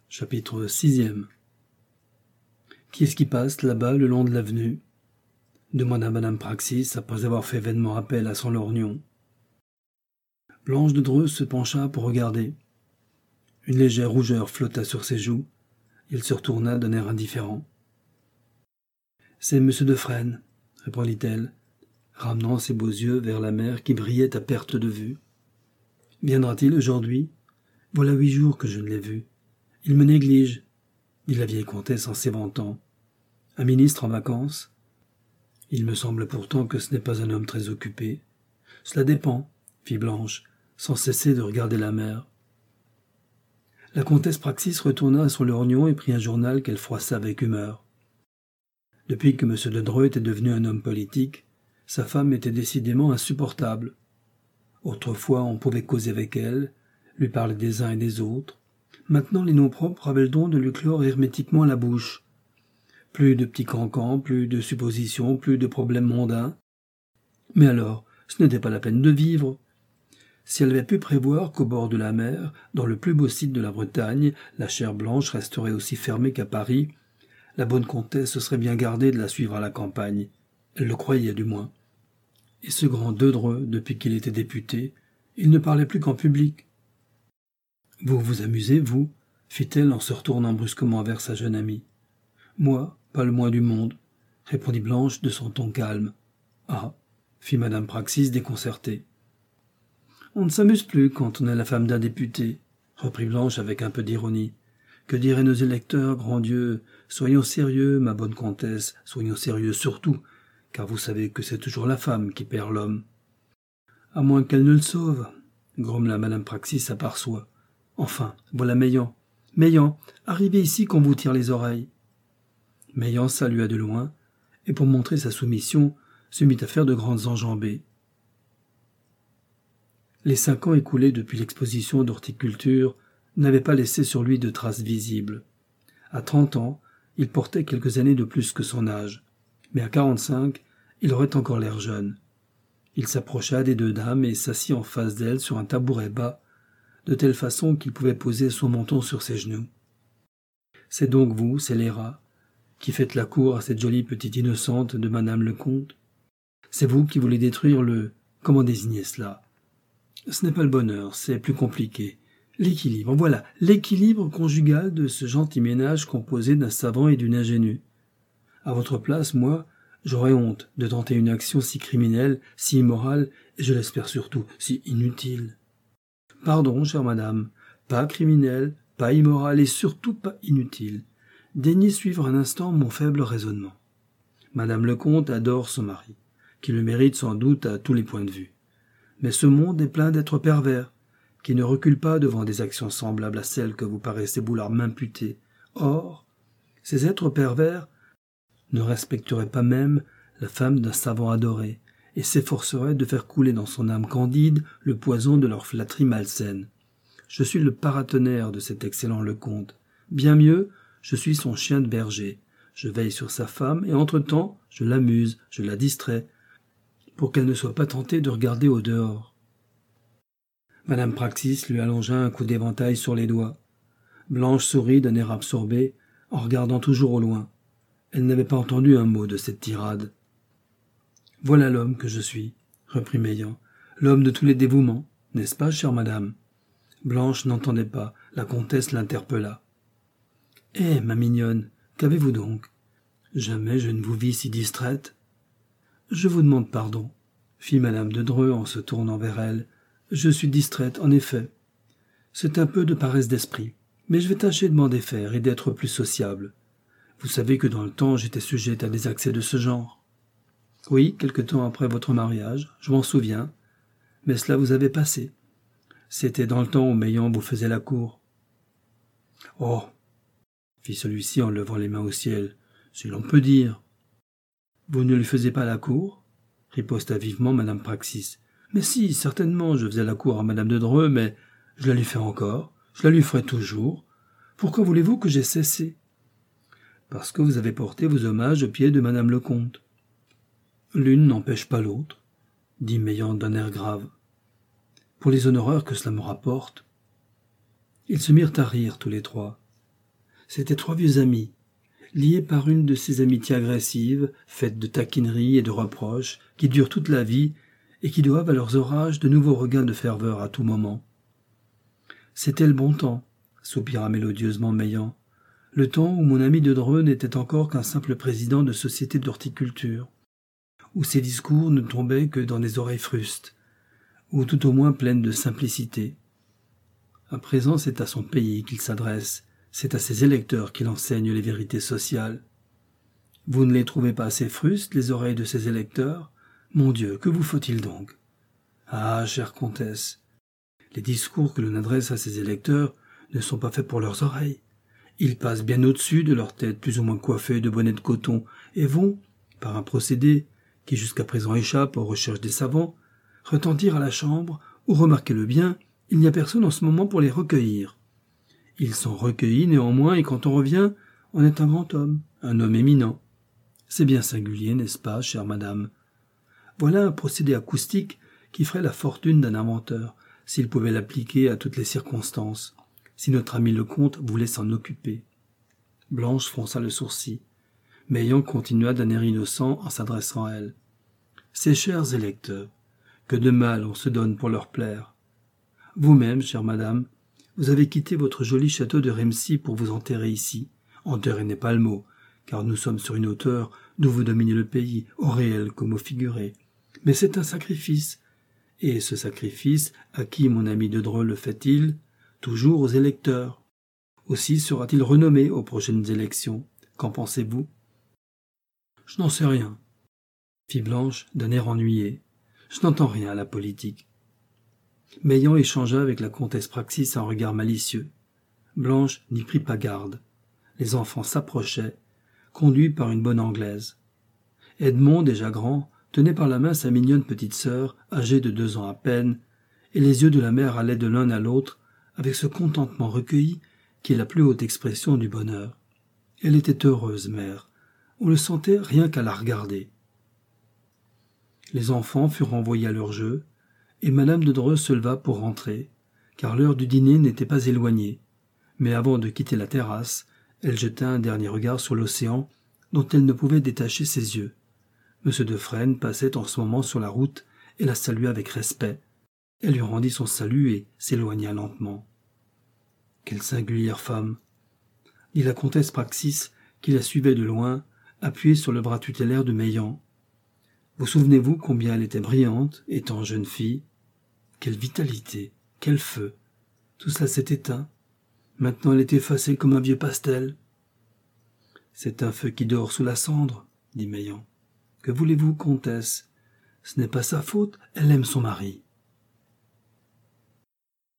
Chapitre 6e. Qui est-ce qui passe là-bas le long de l'avenue ? Demanda madame Praxis après avoir fait vainement appel à son lorgnon. Blanche de Dreux se pencha pour regarder. Une légère rougeur flotta sur ses joues. Il se retourna d'un air indifférent. « C'est monsieur de Fresnes, » répondit-elle, ramenant ses beaux yeux vers la mer qui brillait à perte de vue. « Viendra-t-il aujourd'hui ? Voilà 8 jours que je ne l'ai vu. Il me néglige, » dit la vieille comtesse en s'éventant. « Un ministre en vacances ? Il me semble pourtant que ce n'est pas un homme très occupé. »« Cela dépend, » fit Blanche, sans cesser de regarder la mer. La comtesse Praxis retourna à son lorgnon et prit un journal qu'elle froissa avec humeur. Depuis que M. de Dreux était devenu un homme politique, sa femme était décidément insupportable. Autrefois, on pouvait causer avec elle, lui parler des uns et des autres. Maintenant, les noms propres avaient le don de lui clore hermétiquement la bouche. Plus de petits cancans, plus de suppositions, plus de problèmes mondains. Mais alors, ce n'était pas la peine de vivre. Si elle avait pu prévoir qu'au bord de la mer, dans le plus beau site de la Bretagne, la chair blanche resterait aussi fermée qu'à Paris, la bonne comtesse se serait bien gardée de la suivre à la campagne. Elle le croyait du moins. Et ce grand de Dreux, depuis qu'il était député, il ne parlait plus qu'en public. « Vous vous amusez, vous ?» fit-elle en se retournant brusquement vers sa jeune amie. « Moi, pas le moins du monde, » répondit Blanche de son ton calme. « Ah » fit madame Praxis déconcertée. « On ne s'amuse plus quand on est la femme d'un député, » reprit Blanche avec un peu d'ironie. « Que diraient nos électeurs, grand Dieu ? Soyons sérieux, ma bonne comtesse, soyons sérieux surtout, car vous savez que c'est toujours la femme qui perd l'homme. »« À moins qu'elle ne le sauve, » grommela madame Praxis à part soi. « Enfin, voilà Meillan. Meillan, arrivez ici qu'on vous tire les oreilles. » Meillan salua de loin, et pour montrer sa soumission, se mit à faire de grandes enjambées. Les 5 ans écoulés depuis l'exposition d'horticulture n'avaient pas laissé sur lui de traces visibles. À 30 ans, il portait quelques années de plus que son âge, mais à 45, il aurait encore l'air jeune. Il s'approcha des 2 dames et s'assit en face d'elles sur un tabouret bas, de telle façon qu'il pouvait poser son menton sur ses genoux. « C'est donc vous, scélérat, qui faites la cour à cette jolie petite innocente de madame le comte ? C'est vous qui voulez détruire le... Comment désigner cela ? Ce n'est pas le bonheur, c'est plus compliqué. L'équilibre, voilà, l'équilibre conjugal de ce gentil ménage composé d'un savant et d'une ingénue. À votre place, moi, j'aurais honte de tenter une action si criminelle, si immorale, et je l'espère surtout, si inutile. Pardon, chère madame, pas criminelle, pas immorale et surtout pas inutile. Daignez suivre un instant mon faible raisonnement. Madame le comte adore son mari, qui le mérite sans doute à tous les points de vue. Mais ce monde est plein d'êtres pervers, qui ne reculent pas devant des actions semblables à celles que vous paraissez vouloir m'imputer. Or, ces êtres pervers ne respecteraient pas même la femme d'un savant adoré, et s'efforceraient de faire couler dans son âme candide le poison de leur flatterie malsaine. Je suis le paratonnerre de cet excellent Lecomte. Bien mieux, je suis son chien de berger. Je veille sur sa femme, et entre-temps, je l'amuse, je la distrais, pour qu'elle ne soit pas tentée de regarder au dehors. Madame Praxis lui allongea un coup d'éventail sur les doigts. Blanche sourit d'un air absorbé, en regardant toujours au loin. Elle n'avait pas entendu un mot de cette tirade. « Voilà l'homme que je suis, » reprit Meillan, « l'homme de tous les dévouements, n'est-ce pas, chère madame ?» Blanche n'entendait pas, la comtesse l'interpella. « Eh, ma mignonne, qu'avez-vous donc ? Jamais je ne vous vis si distraite. »« Je vous demande pardon, » fit madame de Dreux en se tournant vers elle. « Je suis distraite, en effet. C'est un peu de paresse d'esprit, mais je vais tâcher de m'en défaire et d'être plus sociable. Vous savez que dans le temps, j'étais sujette à des accès de ce genre. Oui, quelque temps après votre mariage, je m'en souviens, mais cela vous avait passé. C'était dans le temps où Meillan vous faisait la cour. »« Oh !» fit celui-ci en levant les mains au ciel, « si l'on peut dire. »« Vous ne lui faisiez pas la cour ?» riposta vivement madame Praxis. « Mais si, certainement, je faisais la cour à madame de Dreux, mais je la lui fais encore, je la lui ferai toujours. Pourquoi voulez-vous que j'aie cessé ? » ?»« Parce que vous avez porté vos hommages aux pieds de madame le comte. »« L'une n'empêche pas l'autre, » dit Meillan d'un air grave. « Pour les honoraires que cela me rapporte. » Ils se mirent à rire tous les 3. C'étaient 3 vieux amis, liés par une de ces amitiés agressives, faites de taquineries et de reproches, qui durent toute la vie et qui doivent à leurs orages de nouveaux regains de ferveur à tout moment. C'était le bon temps, soupira mélodieusement Meillant, le temps où mon ami de Dreux n'était encore qu'un simple président de société d'horticulture, où ses discours ne tombaient que dans des oreilles frustes, ou tout au moins pleines de simplicité. À présent, c'est à son pays qu'il s'adresse, c'est à ses électeurs qu'il enseigne les vérités sociales. Vous ne les trouvez pas assez frustes, les oreilles de ses électeurs? Mon Dieu, que vous faut-il donc? Ah, chère comtesse, les discours que l'on adresse à ses électeurs ne sont pas faits pour leurs oreilles. Ils passent bien au-dessus de leur tête plus ou moins coiffée de bonnets de coton et vont, par un procédé qui jusqu'à présent échappe aux recherches des savants, retentir à la chambre où, remarquez-le bien, il n'y a personne en ce moment pour les recueillir. Ils sont recueillis néanmoins et quand on revient, on est un grand homme, un homme éminent. C'est bien singulier, n'est-ce pas, chère madame? Voilà un procédé acoustique qui ferait la fortune d'un inventeur, s'il pouvait l'appliquer à toutes les circonstances, si notre ami le comte voulait s'en occuper. Blanche fronça le sourcil. Meillant continua d'un air innocent en s'adressant à elle. Ces chers électeurs, que de mal on se donne pour leur plaire. Vous-même, chère madame, vous avez quitté votre joli château de Raimcy pour vous enterrer ici. Enterrer n'est pas le mot, car nous sommes sur une hauteur d'où vous dominez le pays, au réel comme au figuré. Mais c'est un sacrifice. Et ce sacrifice, à qui mon ami de Dreux le fait-il? Toujours aux électeurs. Aussi sera-t-il renommé aux prochaines élections. Qu'en pensez-vous? Je n'en sais rien, fit Blanche d'un air ennuyé. Je n'entends rien à la politique. Meillant échangea avec la comtesse Praxis un regard malicieux. Blanche n'y prit pas garde. Les enfants s'approchaient, conduits par une bonne Anglaise. Edmond, déjà grand, tenait par la main sa mignonne petite sœur, âgée de 2 ans à peine, et les yeux de la mère allaient de l'un à l'autre avec ce contentement recueilli qui est la plus haute expression du bonheur. Elle était heureuse, mère. On le sentait rien qu'à la regarder. Les enfants furent renvoyés à leur jeu, et madame de Dreux se leva pour rentrer, car l'heure du dîner n'était pas éloignée. Mais avant de quitter la terrasse, elle jeta un dernier regard sur l'océan, dont elle ne pouvait détacher ses yeux. M. de Fresnes passait en ce moment sur la route et la salua avec respect. Elle lui rendit son salut et s'éloigna lentement. « Quelle singulière femme !» dit la comtesse Praxis, qui la suivait de loin, appuyée sur le bras tutélaire de Meillant. « Vous souvenez-vous combien elle était brillante, étant jeune fille? Quelle vitalité, quel feu! Tout cela s'est éteint. Maintenant elle est effacée comme un vieux pastel. »« C'est un feu qui dort sous la cendre, » dit Meillant. « Que voulez-vous, comtesse? Ce n'est pas sa faute, elle aime son mari. »